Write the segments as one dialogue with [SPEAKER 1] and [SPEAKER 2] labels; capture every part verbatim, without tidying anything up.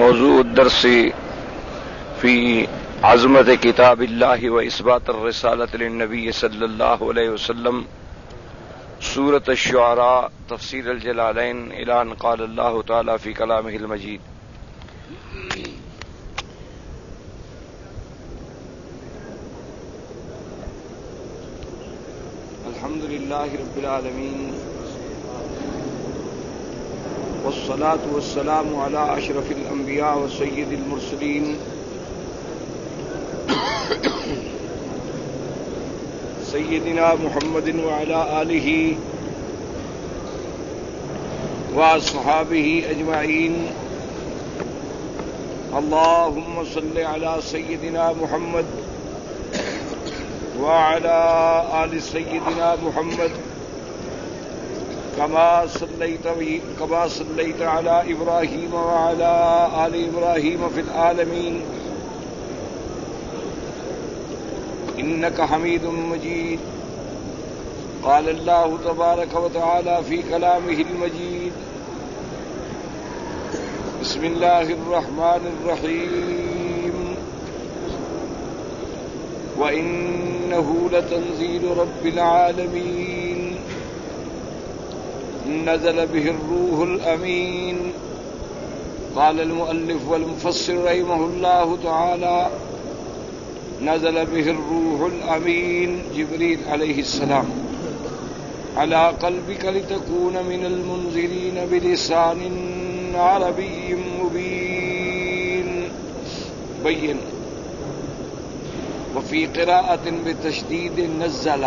[SPEAKER 1] موضوع الدرس في عظمة كتاب الله وإثبات الرسالة للنبي صلى الله عليه وسلم سورة الشعراء تفسير الجلالين إلى أن قال الله تعالى في كلامه المجيد. الحمد لله رب العالمين والصلاة والسلام على أشرف الأنبياء وسيد المرسلين سيدنا محمد وعلى آله وأصحابه أجمعين. اللهم صل على سيدنا محمد وعلى آل سيدنا محمد كما صليت كما صليت على إبراهيم وعلى آل إبراهيم في العالمين إنك حميد مجيد. قال الله تبارك وتعالى في كلامه المجيد: بسم الله الرحمن الرحيم وإنه لتنزيل رب العالمين نزل به الروح الأمين. قال المؤلف والمفسر رحمه الله تعالى: نزل به الروح الأمين جبريل عليه السلام على قلبك لتكون من المنذرين بلسان عربي مبين بين. وفي قراءة بتشديد نزل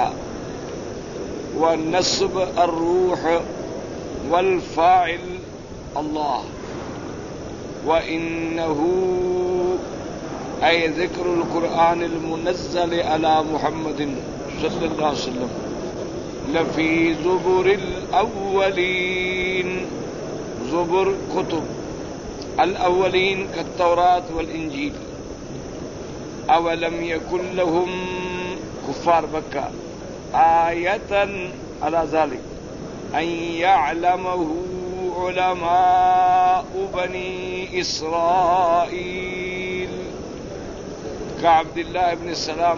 [SPEAKER 1] ونصب الروح والفاعل الله. وإنه أي ذكر القرآن المنزل على محمد صلى الله عليه وسلم لفي زبر الأولين. زبر كتب الأولين كالتوراة والإنجيل. أولم يكن لهم كفار مكة آية على ذلك أن يعلمه علماء بني إسرائيل كعبد الله بن السلام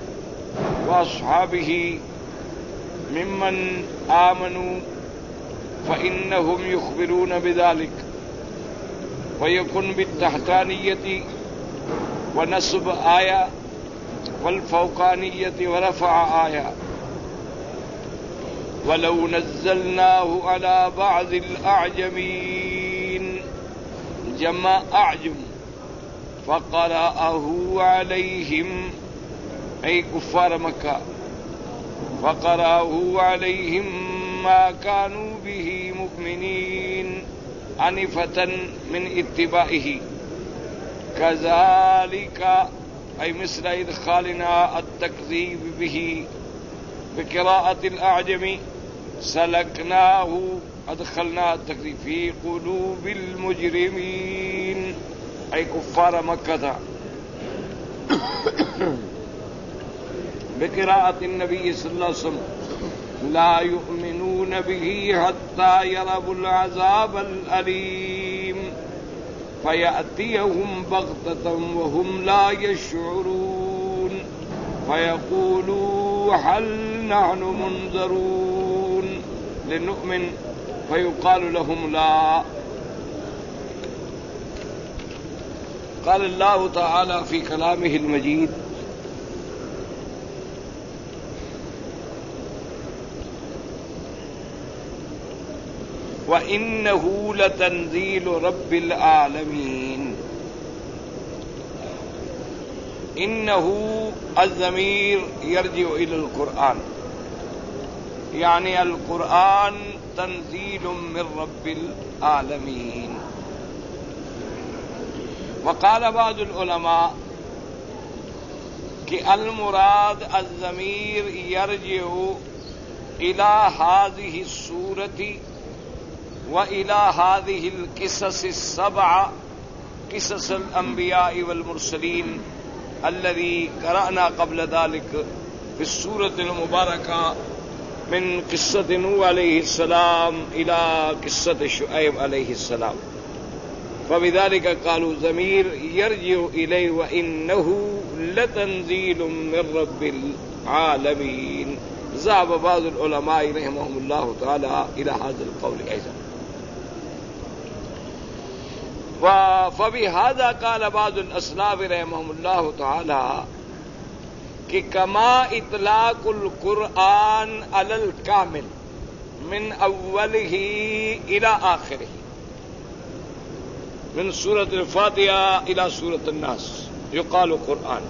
[SPEAKER 1] وأصحابه ممن آمنوا فإنهم يخبرون بذلك. ويكون بالتحتانية ونصب آية والفوقانية ورفع آية. ولو نزلناه على بعض الأعجمين جمع أعجم فقرأه عليهم أي كفار مكة فقرأه عليهم ما كانوا به مؤمنين عنفة من اتباعه كذلك أي مثل إدخالنا التكذيب به بقراءة الأعجم سلكناه أدخلنا التكذيب في قلوب المجرمين أي كفار مكة. بقراءة النبي صلى الله عليه وسلم لا يؤمنون به حتى يروا العذاب الأليم فيأتيهم بغتة وهم لا يشعرون فيقولوا هل نحن منذرون لنؤمن فيقال لهم لا. قال الله تعالى في كلامه المجيد: وإنه لتنزيل رب العالمين. إنه الضمير يرجع إلى القرآن يعني القرآن تنزيل من رب العالمين. وقال بعض العلماء کہ المراد الضمیر يرجع إلى هذه السورة وإلى هذه القصص السبعة قصص الأنبياء والمرسلين الذي قرأنا قبل ذلك في السورة المباركة من قصة نوح عليه السلام إلى قصة شعيب عليه السلام. فبذلك قالوا ضمیر یرجع الیہ وانہ لتنزیل من رب العالمین. ذهب بعض العلماء رحمهم الله تعالى الى هذا القول ايضا. فبهذا قال بعض الاسلاف رحمهم الله تعالى کہ کما اطلاق القرآن علی الکامل من اولہ الى آخرہ من سورة الفاتحة الى سورة الناس يقال قرآن،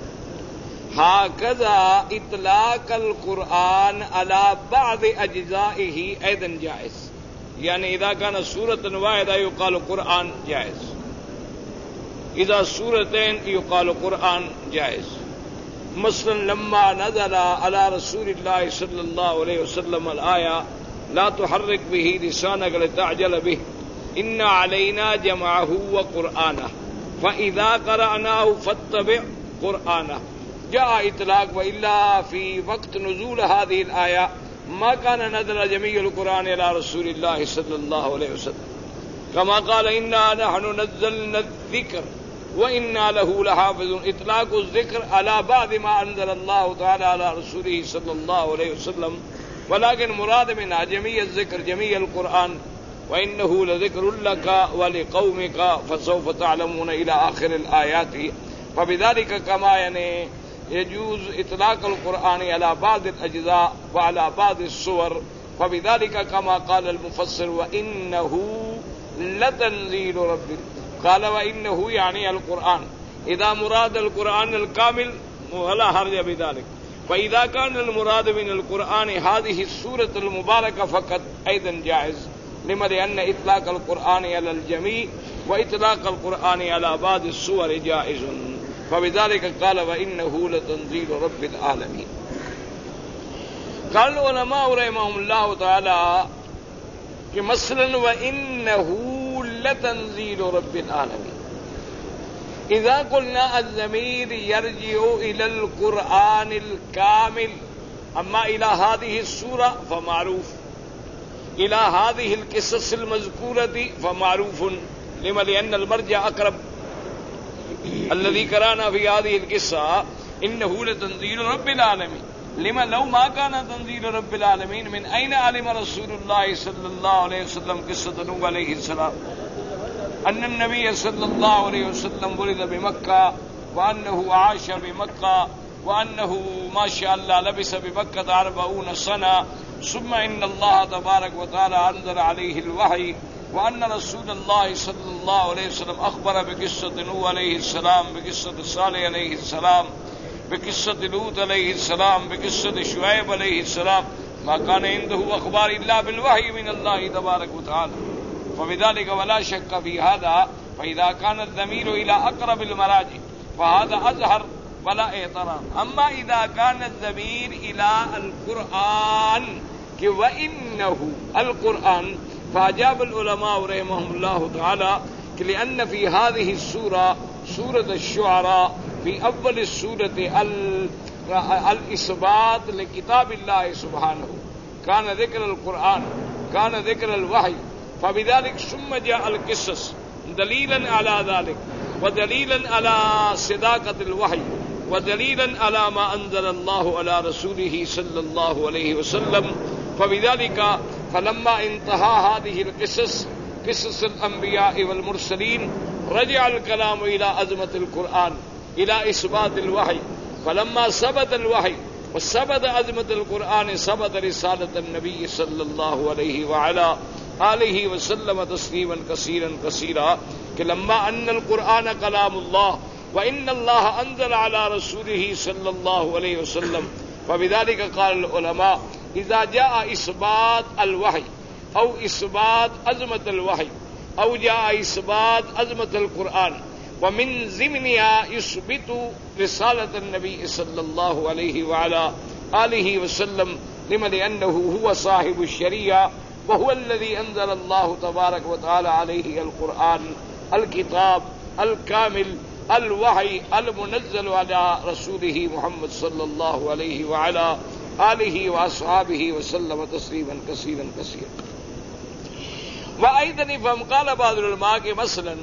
[SPEAKER 1] هكذا اطلاق القرآن على بعض اجزائه ايضا جائز. يعني اذا كان سورة واحدة يقال قرآن جائز، اذا سورتين يقال قرآن جائز. مثلا لما نزل على رسول الله صلى الله عليه وسلم الآية لا تحرك به لسانك لتعجل به إن علينا جمعه وقرآنه فإذا قرأناه فاتبع قرآنه، جاء إطلاق. وإلا في وقت نزول هذه الآية ما كان نزل جميع القرآن على رسول الله صلى الله عليه وسلم كما قال إنا نحن نزلنا الذكر وإنا له لحافظون. اطلاق الذکر على بعض ما انزل الله تعالى على رسوله صلى الله عليه وسلم، ولكن مراد منها جميع الذکر جميع القرآن. وإنه لذكر لك ولقومك فسوف تعلمون إلى آخر الآيات. فبذلك كما يعني يجوز إطلاق القرآن على بعض الأجزاء وعلى بعض السور، فبذلك كما قال المفسر وإنه لتنزيل رب. قال وإنه يعني القرآن، إذا مراد القرآن الكامل ولا حرج بذلك. فإذا كان المراد من القرآن هذه السورة المباركة فقط أيضا جائز، لما لأن إطلاق القرآن على الجميع وإطلاق القرآن على بعض السور جائز. فبذلك قال وإنه لتنزيل رب العالمين. قال العلماء رحمهم الله تعالى کہ مثلا وإنه لتنزيل رب العالمين، إذا قلنا الضمير يرجع إلى القرآن الكامل، أما إلى هذه السورة فمعروف، إلى هذه القصص المذكورة فمعروف. لما لأن المرجع أقرب. الذي قرأنا في هذه القصة إنه لتنزيل رب العالمين. لما لو ما كان تنزيل رب العالمين من أين علم رسول الله صلى الله عليه وسلم قصة نوح عليه السلام أن النبي صلى الله عليه وسلم ولد بمكة وأنه عاش بمكة وأنه ما شاء الله لبس بمكة أربعون سنة، ثم إن الله تبارك وتعالى أنزل عليه الوحي، وأن رسول الله صلى الله عليه وسلم أخبر بقصة نوح عليه السلام، بقصة صالح عليه السلام، بقصة لوط عليه السلام، بقصة شعيب عليه السلام. ما كان عنده أخبار إلا بالوحي من الله تبارك وتعالى. فبذلك ولا شك في هذا. فإذا كان الضمير إلى أقرب المراجع فهذا أظهر ولا اعتراض. أما إذا كان الضمير إلى القرآن کہ وَإِنَّهُ القرآن، فأجاب العلماء رحمهم الله تعالى کہ لأن في هذه السورة سورة الشعراء في أول السورة الإثبات لكتاب الله سبحانه، كان ذكر القرآن، كان ذكر الوحي، فبذلك ثم جاء القصص دليلا على ذلك، ودليلا على صداقة الوحي، ودليلا على ما أنزل الله على رسوله صلى الله عليه وسلم. فبذلك فلما انتهى هذه القصص قصص الأنبياء والمرسلين رجع الكلام إلى عظمة القرآن، إلى إثبات الوحي. فلما ثبت الوحي وثبت عظمة القرآن ثبت رسالة النبي صلى الله عليه وعلى آله وسلم تسليما كثيرا كثيرا. کہ لما أن القرآن كلام الله وإن الله أنزل على رسوله صلى الله عليه وسلم. فبذلك قال العلماء إذا جاء إثبات الوحي أو إثبات عظمة الوحي أو جاء إثبات عظمة القرآن ومن ضمنها يثبت رسالة النبي صلى الله عليه وعلى آله وسلم، لما لأنه هو صاحب الشريعة وهو الذي أنزل الله تبارك وتعالى عليه القرآن الكتاب الكامل الوحي المنزل على رسوله محمد صلى الله عليه وعلى آله وأصحابه وسلم تسليما كثيرا كثيرا. وأيضا فهم قال بعض العلماء مثلا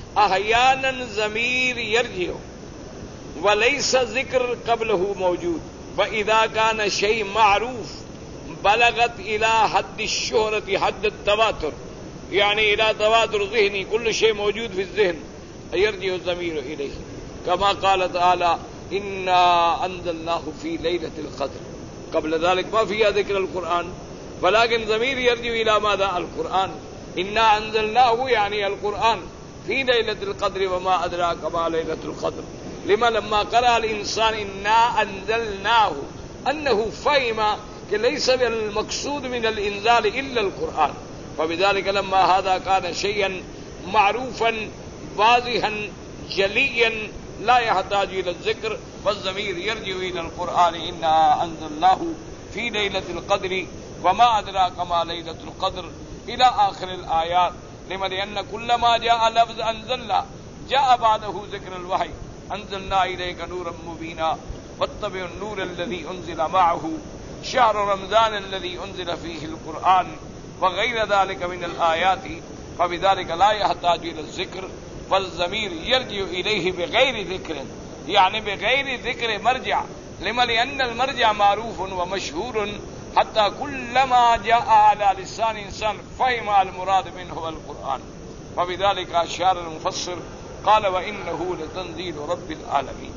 [SPEAKER 2] احیانا ضمیر یرجع وليس ذکر قبله موجود واذا كان شيء معروف بلغت الى حد الشهرة حد التواتر يعني الى تواتر ذهني كل شيء موجود في الذهن يرجع الضمير اليه كما قال تعالى انا انزلناه في ليلة القدر. قبل ذلك ما فيها ذكر القرآن ولكن ضمير يرجع الى ماذا؟ القرآن. انا انزلناه يعني القرآن في ليلة القدر وما ادراك ما ليلة القدر. لما لما قرأ الانسان انا انزلناه انه فهم کہ ليس المقصود من الانزال الا القرآن، فبذلك لما هذا كان شيئا معروفا واضحا جليا لا يحتاج الى الذكر والضمير يرجع الى القرآن انا انزلناه في ليلة القدر وما ادراك ما ليلة القدر الى اخر الايات. لما لان كل ما جاء لفظ انزلنا جاء بعده ذكر الوحي. انزلنا اليك نورا مبينا واتبع النور الذي انزل معه شهر رمضان الذي انزل فيه القرآن وغير ذلك من الآيات، فبذلك لا يحتاج الى الذكر والضمير يرجع اليه بغير ذكر يعني بغير ذكر مرجع. لما لان المرجع معروف ومشهور حتى كلما جاء على لسان انسان فهم المراد منه القرآن. فبذلك اشار المفسر قال وانه لتنزيل رب العالمين.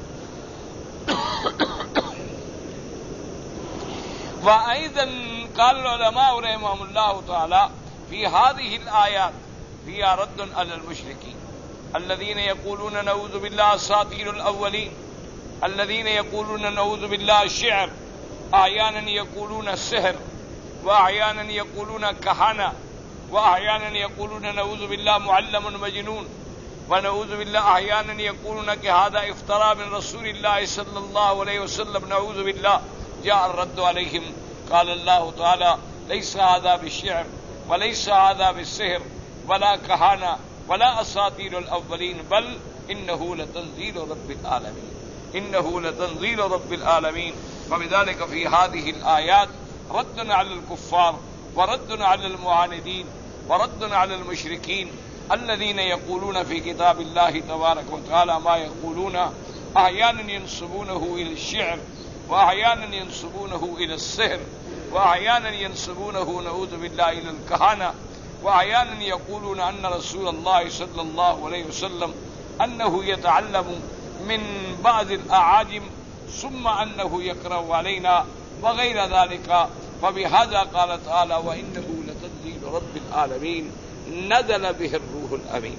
[SPEAKER 2] وأيضا قال العلماء رحمهم الله تعالى في هذه الآيات فيها رد على المشركين الذين يقولون نعوذ بالله أساطير الأولين، الذين يقولون نعوذ بالله الشعر، أحيانا يقولون السحر وأحيانا يقولون كهنة وأحيانا يقولون نعوذ بالله معلم مجنون ونعوذ بالله أحيانا يقولون هذا افتراء من رسول الله صلى الله عليه وسلم نعوذ بالله. جاء الرد عليهم قال الله تعالى ليس هذا بالشعر وليس هذا بالسحر ولا كهانة ولا أساطير الأولين بل إنه لتنزيل رب العالمين، إنه لتنزيل رب العالمين. فبذلك في هذه الآيات رد على الكفار ورد على المعاندين ورد على المشركين الذين يقولون في كتاب الله تبارك وتعالى ما يقولون، أحيانا ينسبونه إلى الشعر وأحيانا ينسبونه إلى السحر وأحيانا ينسبونه نعوذ بالله إلى الكهنة وأحيانا يقولون أن رسول الله صلى الله عليه وسلم أنه يتعلم من بعض الأعاجم ثم أنه يقرأ علينا وغير ذلك. فبهذا قال تعالى وإنه لتنزيل رب العالمين نزل به الروح الأمين.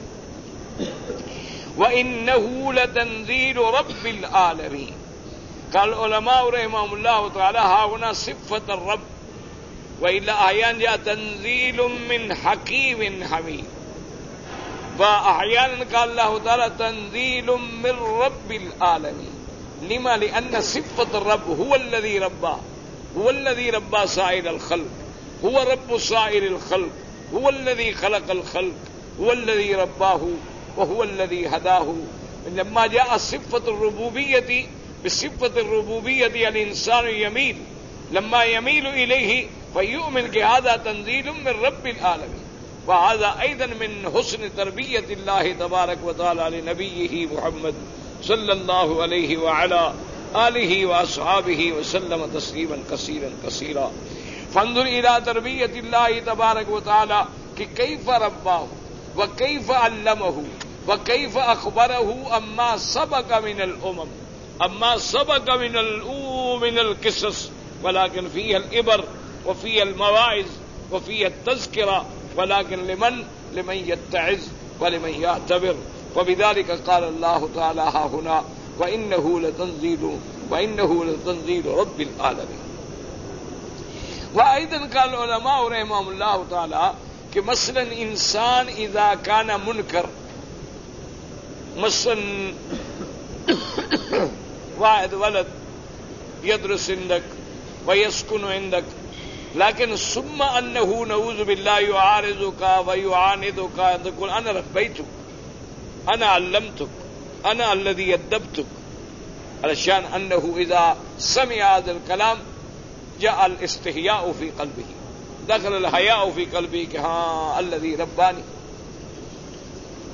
[SPEAKER 2] وإنه لتنزيل رب العالمين. قال العلماء رحمهم الله تعالى ها هنا صفة الرب وإلا أحيانا جاء تنزيل من حكيم حميد وأحيانا قال الله تعالى تنزيل من رب العالمين. لما لأن صفة الرب هو الذي رباه، هو الذي ربى سائر الخلق، هو رب سائر الخلق، هو الذي خلق الخلق، هو الذي رباه وهو الذي هداه. لما جاء صفة الربوبية بصفة الربوبية الإنسان يميل، لما يميل إليه فيؤمن بهذا تنزيل من رب العالمين. وهذا أيضا من حسن تربية الله تبارك وتعالى لنبيه محمد صلى الله عليه وعلى آله وأصحابه وسلم تسليما كثيرا كثيرا. فانظر إلى تربية الله تبارك وتعالى كيف رباه وكيف علمه وكيف أخبره أما سبق من الأمم، أما سبق من الأمم من القصص، ولكن فيها الإبر وفيها المواعظ وفيها التذكرة، ولكن لمن لمن يتعظ ولمن يعتبر. وبذلك قال الله تعالى ها هنا وإنه لتنزيل وإنه لتنزيل رب العالمين. وأيضا قال العلماء رحمهم الله تعالى کہ مثلا انسان اذا كان منکر، مثلا واحد ولد يدرس عندك ويسكن عندك لكن ثم أنه نعوذ بالله يعارضك ويعاندك يقول أنا ربيتك، أنا علمتك، أنا الذي أدبتك، علشان أنه إذا سمع هذا الكلام جاء الاستحياء في قلبه، دخل الحياء في قلبه کہ ہاں الذي رباني.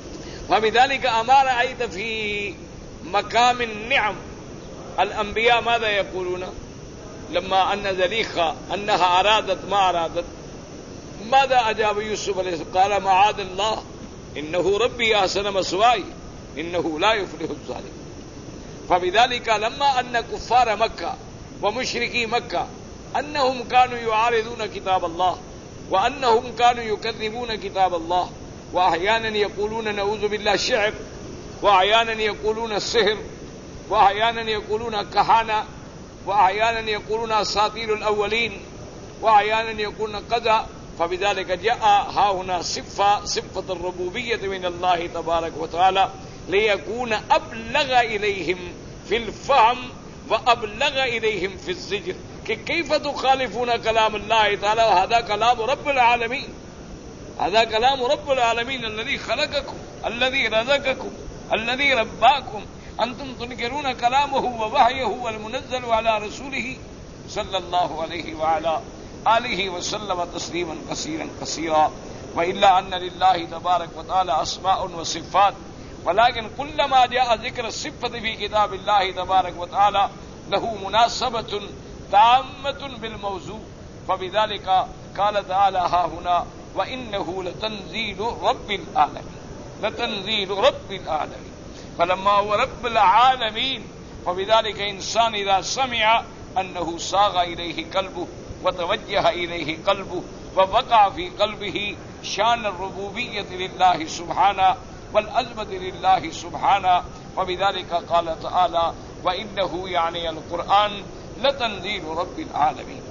[SPEAKER 2] فبذلك أما رأيت في مقام النعم الأنبياء ماذا يقولون لما أن زليخة أنها أرادت ما أرادت؟ ماذا أجاب يوسف عليه السلام؟ قال معاذ الله إنه ربي أحسن مثواي إنه لا يفلح الظالمون. فبذلك لما أن كفار مكة ومشركي مكة أنهم كانوا يعارضون كتاب الله وأنهم كانوا يكذبون كتاب الله وأحيانا يقولون نعوذ بالله شعر وأحيانا يقولون السحر وأحيانا يقولون كهانة وأحيانا يقولون أساطير الأولين وأحيانا يقولون كذا. فبذلك جاء ها هنا صفة صفة الربوبية من الله تبارك وتعالى ليكون أبلغ إليهم في الفهم وأبلغ إليهم في الزجر کہ كيف تخالفون كلام الله تعالى وهذا كلام رب العالمين، هذا كلام رب العالمين الذي خلقكم الذي رزقكم الذي رباكم، أنتم تنكرون كلامه ووحيه المنزل على رسوله صلى الله عليه وعلى آله وسلم تسليما كثيرا كثيرا. وإلا أن لله تبارك وتعالى أسماء وصفات، ولكن كلما جاء ذكر الصفة في كتاب الله تبارك وتعالى له مناسبة تامة بالموضوع. فبذلك قال تعالى ها هنا وإنه لتنزيل رب العالمين، لتنزيل رب العالمين. فلما هو رب العالمين فبذلك إنسان إذا سمع أنه صاغ إليه قلبه وتوجه إليه قلبه ووقع في قلبه شان الربوبية لله سبحانه والعظمة لله سبحانه. وبذلك قال تعالى وإنه يعني القرآن لتنزيل رب العالمين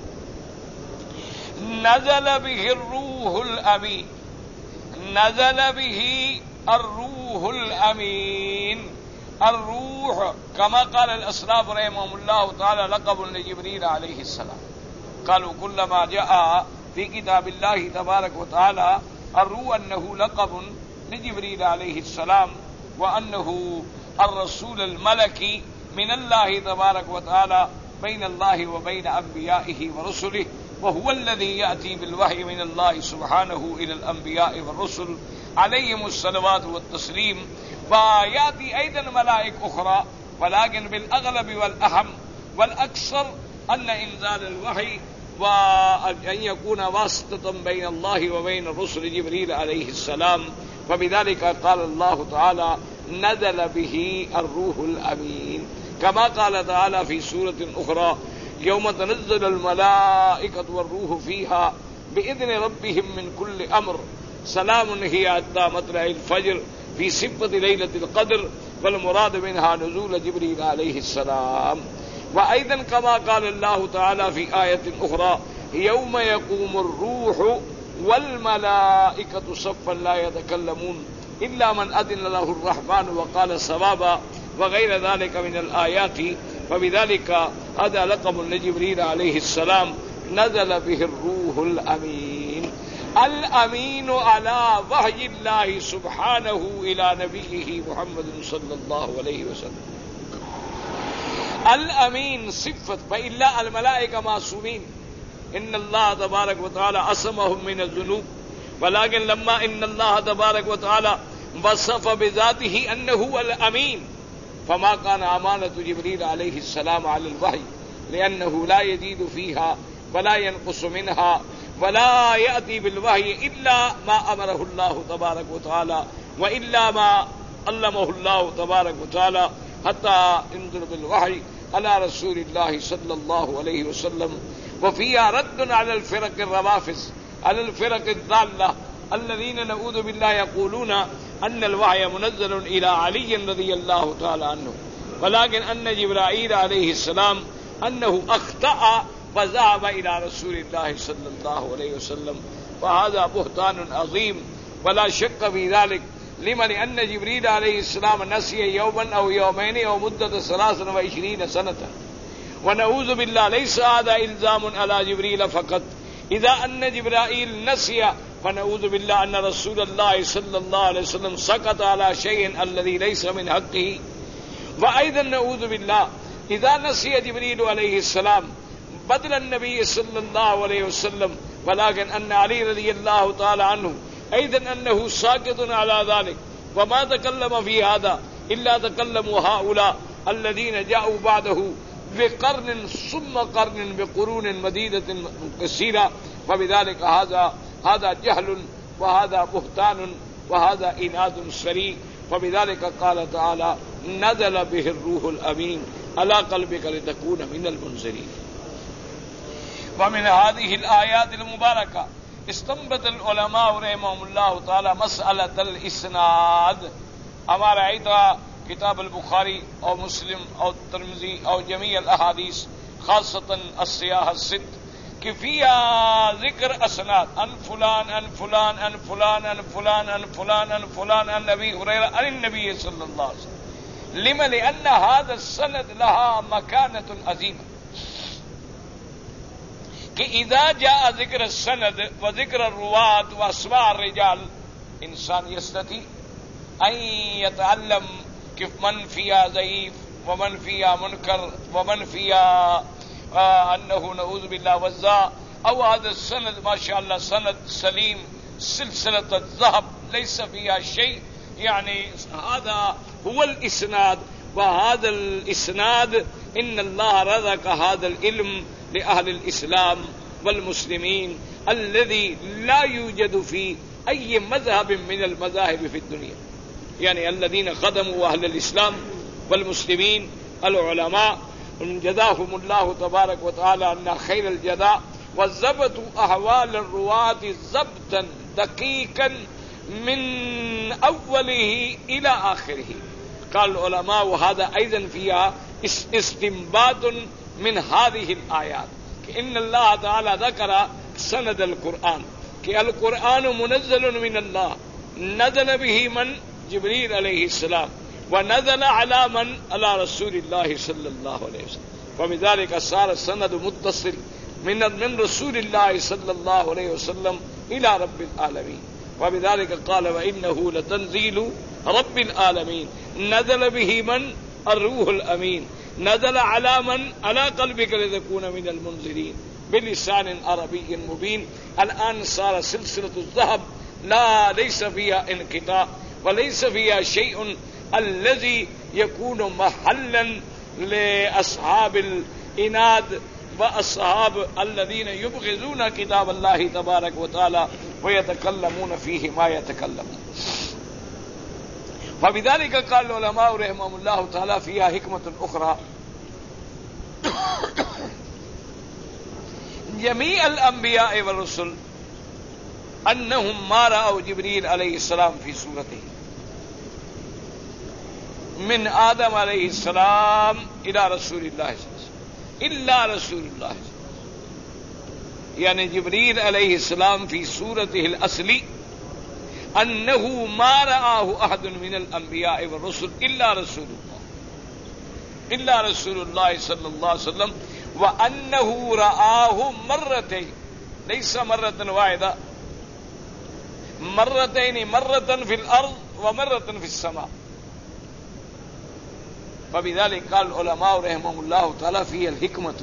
[SPEAKER 2] نزل به الروح الأمين، نزل به الروح الأمين. الروح كما قال الأسلاف رحمهم الله تعالى لقب لجبريل عليه السلام، قالوا كلما جاء في كتاب الله تبارك وتعالى الروح أنه لقب لجبريل عليه السلام وأنه الرسول الملكي من الله تبارك وتعالى بين الله وبين أنبيائه ورسله، وهو الذي يأتي بالوحي من الله سبحانه إلى الأنبياء والرسل عليهم الصلوات والتسليم. ويأتي أيضا ملائك أخرى، ولكن بالأغلب والأهم والأكثر أن إنزال الوحي وأن يكون واسطة بين الله وبين الرسل جبريل عليه السلام. وبذلك قال الله تعالى نزل به الروح الأمين، كما قال تعالى في سورة أخرى يوم تنزل الملائكة والروح فيها بإذن ربهم من كل أمر سلام هي حتى مطلع الفجر في صفة ليلة القدر، والمراد منها نزول جبريل عليه السلام. وأيضا كما قال الله تعالى في آية أخرى يوم يقوم الروح والملائكة صفا لا يتكلمون إلا من أذن له الرحمن وقال صوابا وغير ذلك من الآيات. فبذلك هذا لقب لجبريل عليه السلام نزل به الروح الأمين، الأمين على وحي الله سبحانه إلى نبيه محمد صلى الله عليه وسلم. الأمين صفة، فإلا الملائكة معصومين إن الله تبارك وتعالى عصمهم من الذنوب، ولكن لما إن الله تبارك وتعالى وصف بذاته أنه هو الأمين فما كان أمانة جبريل عليه السلام على الوحي، لأنه لا يزيد فيها ولا ينقص منها ولا يأتي بالوحي إلا ما أمره الله تبارك وتعالى وإلا ما علمه الله تبارك وتعالى حتى ينزل بالوحي على رسول الله صلى الله عليه وسلم. وفيها رد على الفرق الروافض، على الفرق الضالة الذين نعوذ بالله يقولون أن الوحي منزل إلى علي رضي الله تعالى عنه، ولكن أن جبرائيل عليه السلام أنه أخطأ وذهب إلى رسول الله صلى الله عليه وسلم، وهذا بهتان عظيم ولا شك في ذلك. لما؟ لأن جبريل عليه السلام نسي يوما أو يومين أو مدة ثلاثة وعشرين سنة، ونعوذ بالله ليس هذا إلزام على جبريل فقط، إذا أن جبرائيل نسي فنعوذ بالله أن رسول الله صلى الله عليه وسلم سقط على شيء الذي ليس من حقه. وأيضا نعوذ بالله إذا نسي جبريل عليه السلام بدل النبي صلى الله عليه وسلم، ولكن أن علي رضي الله تعالى عنه أيضا أنه ساقط على ذلك، وما تكلم في هذا إلا تكلموا هؤلاء الذين جاءوا بعده بقرن ثم قرن بقرون مديدة كثيرة، فبذلك هذا هذا جهل وهذا بهتان وهذا إناد سري. فبذلك قال تعالى نزل به الروح الأمين على قلبك لتكون من المنذرين. ومن هذه الآيات المباركة استنبط العلماء رحمهم الله تعالى مسألة الإسناد. ہمارا ایتا کتاب البخاری اور مسلم اور ترمذی اور جمیع الاحادیث خاصتاً الصحاح الست کہ فيها ذکر اسناد ان فلان ان فلان ان فلان ان فلان ان فلان ان فلان عن ابي هريره عن النبي صلى الله عليه وسلم. لما لأن هذا السند لها مكانة عظيمة، کہ اذا جاء ذکر السند وذکر الرواة واسماء الرجال انسان يستطيع ان يتعلم كيف من فيها ضعيف ومن فيها منكر ومن فيها آه انه نعوذ بالله وزا، او هذا السند ما شاء الله سند سليم سلسلة الذهب ليس فيها شيء. يعني هذا هو الاسناد، وهذا الاسناد ان الله رزق هذا العلم لأهل الاسلام والمسلمين الذي لا يوجد في اي مذهب من المذاهب في الدنيا. يعني الذين خدموا اهل الاسلام والمسلمين العلماء جزاهم الله تبارك وتعالى عنا خير الجزاء، وضبطوا احوال الرواة ضبطا دقيقا من اوله الى اخره. قال العلماء وهذا ايضا فيها استنباط من هذه الايات کہ ان الله تعالى ذكر سند القرآن کہ القرآن منزل من الله نزل به من جبريل عليه السلام ونزل على من على رسول الله صلى الله عليه وسلم. وبذلك صار السند متصل من من رسول الله صلى الله عليه وسلم الى رب العالمين. وبذلك قال وانه لتنزيل رب العالمين نزل به من الروح الامين نزل على من على قلبك لتكون من المنذرين بلسان عربي مبين. الان صار سلسلة الذهب لا ليس فيها انقطاع وليس فيها شيء الذي يكون محلا لأصحاب الإناد وأصحاب الذين يبغضون كتاب الله تبارك وتعالى ويتكلمون فيه ما يتكلمون. فبذلك قال العلماء رحمهم الله تعالى فيها حكمة أخرى. جميع الأنبياء والرسل أنهم ما رأوا جبريل عليه السلام في صورته من آدم علیہ السلام الى رسول اللہ صلی اللہ علیہ وسلم الا رسول اللہ صلی اللہ علیہ وسلم. یعنی جبریل علیہ السلام فی صورته الاصلی انه ما رآه احد من الانبیاء والرسل الا رسول اللہ الا رسول اللہ صلی اللہ علیہ وسلم، وانه رآه مرتين ليس مرة واحدة مرتين مرة في الارض ومرة في السماء. فبذلك قال العلماء رحمهم الله تعالى فيه الحكمة.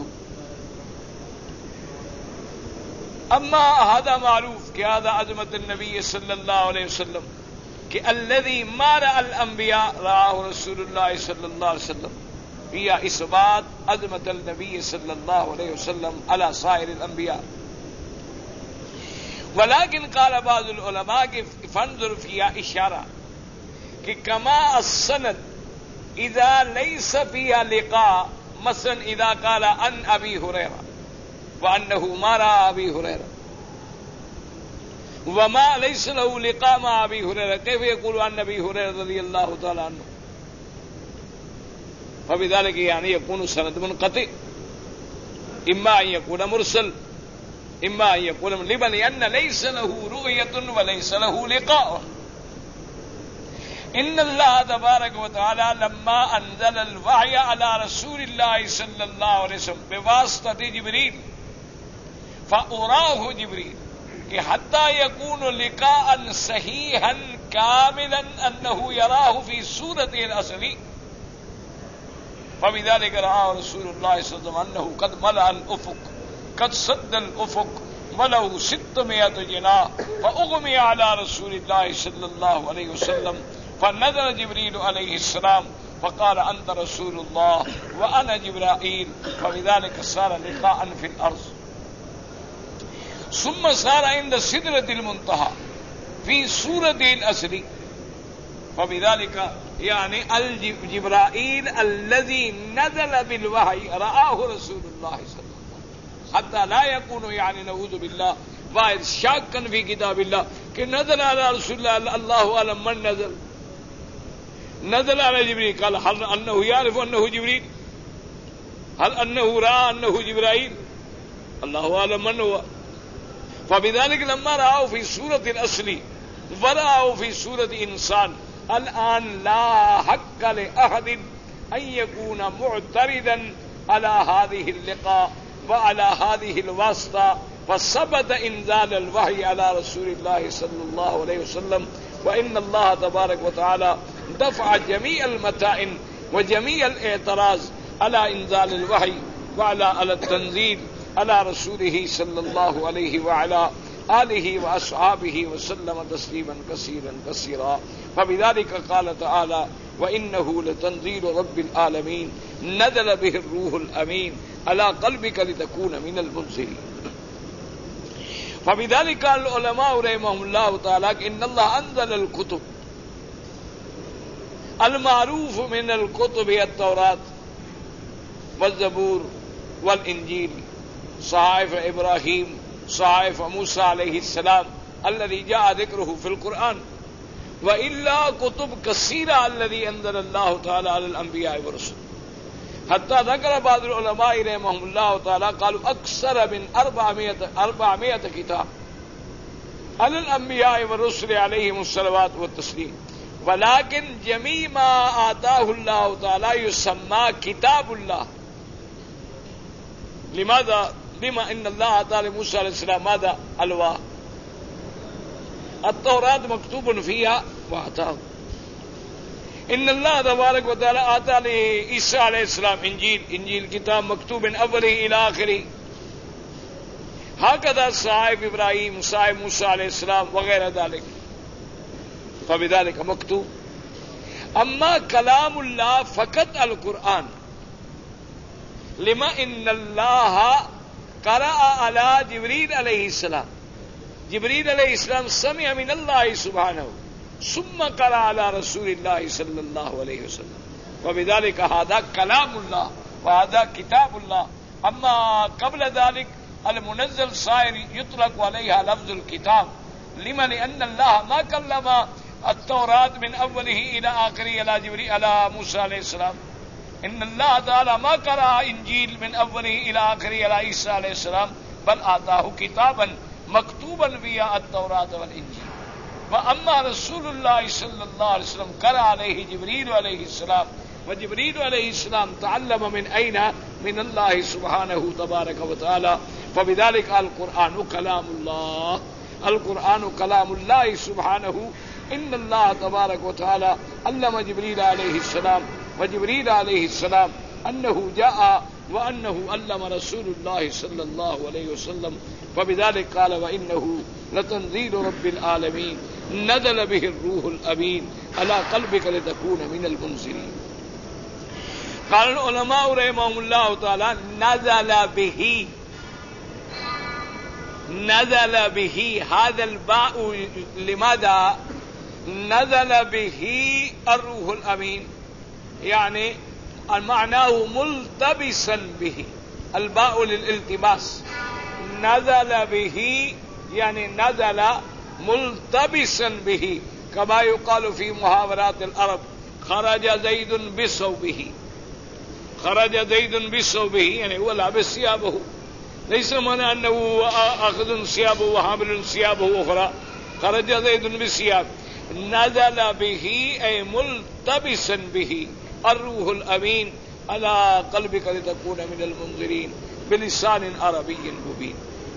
[SPEAKER 2] اما هذا معروف کہ هذا عظمت النبي صلى الله عليه وسلم کہ الذي ما رأى الانبياء رآه رسول الله صلى الله عليه وسلم هي اثبات عظمت النبي صلى الله عليه وسلم على سائر الانبياء. ولكن قال بعض العلماء کہ فانظر فيها اشارہ کہ كما السند اذا ليس فيها لقاء، مثلا اذا قال عن ابي هريره وانه ما راى ابي هريره وما ليس له لقاء مع ابي هريره كيف يقول عن ابي هريره رضي الله تعالى عنه؟ فبذلك يعني يكون سند منقطع، اما ان يكون مرسل اما ان يكون لمن لان ليس له رؤيه وليس له لقاء. ان الله تبارك وتعالى لما انزل الوحي على رسول الله صلى الله عليه وسلم بواسطه جبريل فاراه جبريل کہ حتى يكون لقاء صحيحا كاملا انه يراه في صورته الاصلي. فبذلك راى رسول الله صلى الله عليه وسلم انه قد ملأ الافق قد سد الافق ولو ستمائة جناح فاغمي على رسول الله صلى الله عليه وسلم فنزل جبريل عليه السلام فقال أنت رسول الله وأنا جبرائيل فبذلك صار لقاء في الأرض. ثم صار عند سدرة المنتهى في سورة الأسر فبذلك يعني الجبرائيل الذي نزل بالوحي رآه رسول الله صلى الله عليه وسلم حتى لا يكون يعني نعوذ بالله واحد شاكا في كتاب الله کہ نزل على رسول الله الله أعلم من نزل نزل على جبريل قال هل أنه يعرف أنه جبريل هل أنه رأى أنه جبرائيل الله أعلم من هو. فبذلك لما رأوا في سورة الأصل ورأوا في سورة إنسان الآن لا حق لأحد أن يكون معترضا على هذه اللقاء وعلى هذه الواسطة فثبت إنزال الوحي على رسول الله صلى الله عليه وسلم. وإن الله تبارك وتعالى دفع جميع المتائن وجميع الاعتراض على إنزال الوحي وعلى على التنزيل على رسوله صلى الله عليه وعلى آله وأصحابه وسلم تسليما كثيرا كثيرا. فبذلك قال تعالى وإنه لتنزيل رب العالمين نزل به الروح الأمين على قلبك لتكون من المنذرين. فبذلك قال العلماء رحمهم الله تعالى إن الله أنزل الكتب المعروف من الكتب هي التوراة والزبور والإنجيل صحائف إبراهيم صحائف موسى عليه السلام الذي جاء ذكره في القرآن وإلا كتب كثيرة الذي أنزل الله تعالى على الأنبياء والرسل حتى ذكر بعض العلماء رحمهم الله تعالى قالوا أكثر من أربعمائة كتاب على الأنبياء والرسل عليهم الصلوات والتسليم. ولكن جميع ما آتاه الله تعالى يسمى كتاب الله. لماذا؟ لما إن الله تعالى موسى عليه السلام ماذا؟ ألواح. التوراة مكتوب فيها وآتاه. إن الله تبارك وتعالى آتى لعيسى عليه السلام إنجيل إنجيل كتاب مكتوب من أوله إلى آخره. هكذا صحائف إبراهيم صحائف موسى عليه السلام وغير ذلك. فبذلك مكتوب. أما كلام الله فقط القرآن لما إن الله قرأ على جبريل عليه السلام. جبريل عليه السلام سمع من الله سبحانه ثم قرأ على رسول الله صلى الله عليه وسلم. وبذلك هذا كلام الله وهذا كتاب الله. أما قبل ذلك المنزل صائر يطلق عليها لفظ الكتاب. لما لأن الله ما كلم التوراة من أوله إلى آخره على جبريل على موسى عليه السلام. إن الله تعالى ما قرأ إنجيل من أوله إلى آخره على عيسى عليه السلام بل آتاه كتابا مكتوبا فيها التوراة والإنجيل. وأما رسول الله صلى الله عليه وسلم قرأ عليه جبريل عليه السلام وجبريل عليه السلام تعلم من أين؟ من الله سبحانه تبارك وتعالى. فبذلك القرآن كلام الله. القرآن كلام الله سبحانه. إن الله تبارك وتعالى علم جبريل عليه السلام وجبريل عليه السلام أنه جاء وأنه علم رسول الله صلى الله عليه وسلم. فبذلك قال وإنه لتنزيل رب العالمين نزل به الروح الأمين على قلبك لتكون من المنذرين. قال العلماء رحمهم الله تعالى نزل به نزل به هذا الباء لماذا؟ نزل به الروح الأمين يعني معناه ملتبسا به. الباء للالتباس. نزل به يعني نزل ملتبسا به كما يقال في محاورات العرب خرج زيد بثوبه. خرج زيد بثوبه يعني هو لابس ثيابه. ليس معنى أنه أخذ ثيابه وحامل ثيابه أخرى. خرج زيد بثياب. نزل به أي ملتبسا به الروح الأمين على قلبك لتكون من المنذرين بلسان عربي مبين.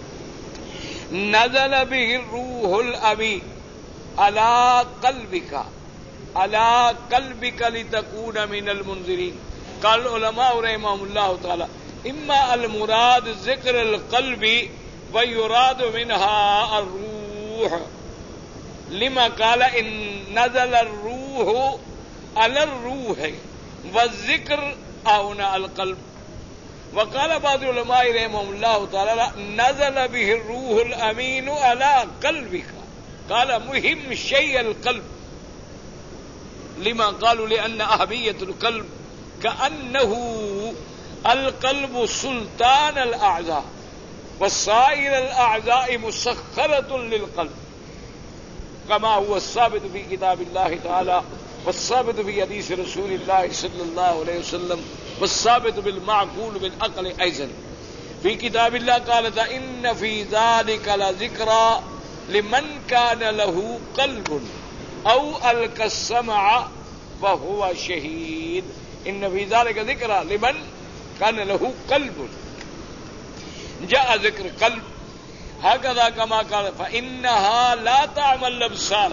[SPEAKER 2] نزل به الروح الأمين على قلبك على قلبك لتكون من المنذرين. قال العلماء رحمهم الله تعالى إما المراد ذكر القلب ويراد منها الروح لما قال ان نزل الروح على الروح والذکر اون القلب. وقال بعض العلماء رحمهم الله تعالى نزل به الروح الامین على قلبك. قال مهم شيء القلب لما قالوا لأن أهمية القلب كأنه القلب سلطان الأعضاء وسائر الأعضاء مسخرة للقلب كما هو الثابت في كتاب الله تعالى والثابت في حديث رسول الله صلى الله عليه وسلم والثابت بالمعقول بالعقل أيضا. في كتاب الله قال إن في ذلك لذكرى لمن كان له قلب او القى السمع وهو شهيد. ان في ذلك ذکر لمن كان له قلب. جاء ذکر قلب هكذا كما قال فانها لا تعمى الابصار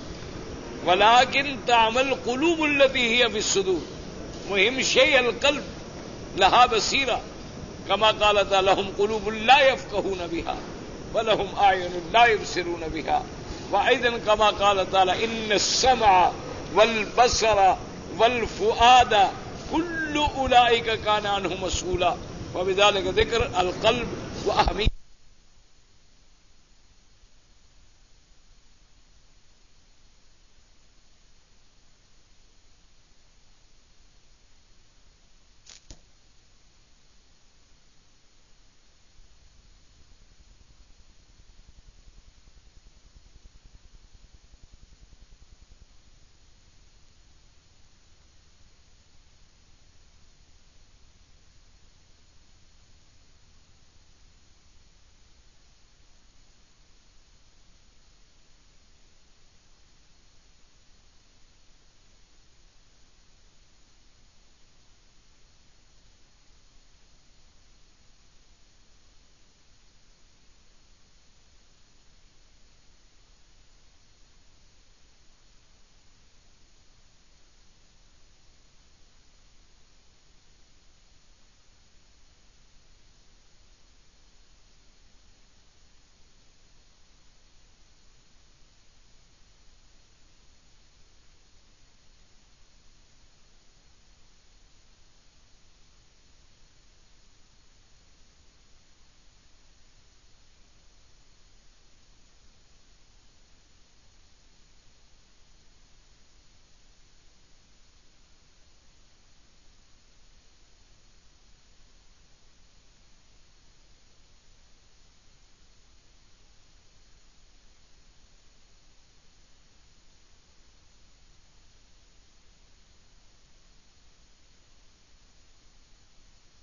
[SPEAKER 2] ولكن تعمى القلوب التي هي في الصدور. مهم شيء القلب لها بصيرة كما قال تعالى لهم قلوب لا يفقهون بها ولهم أعين لا يبصرون بها. وأيضا كما قال تعالى إن السمع والبصر والفؤاد كل أولئك كان عنه مسؤولا. وبذلك ذكر القلب وأهمية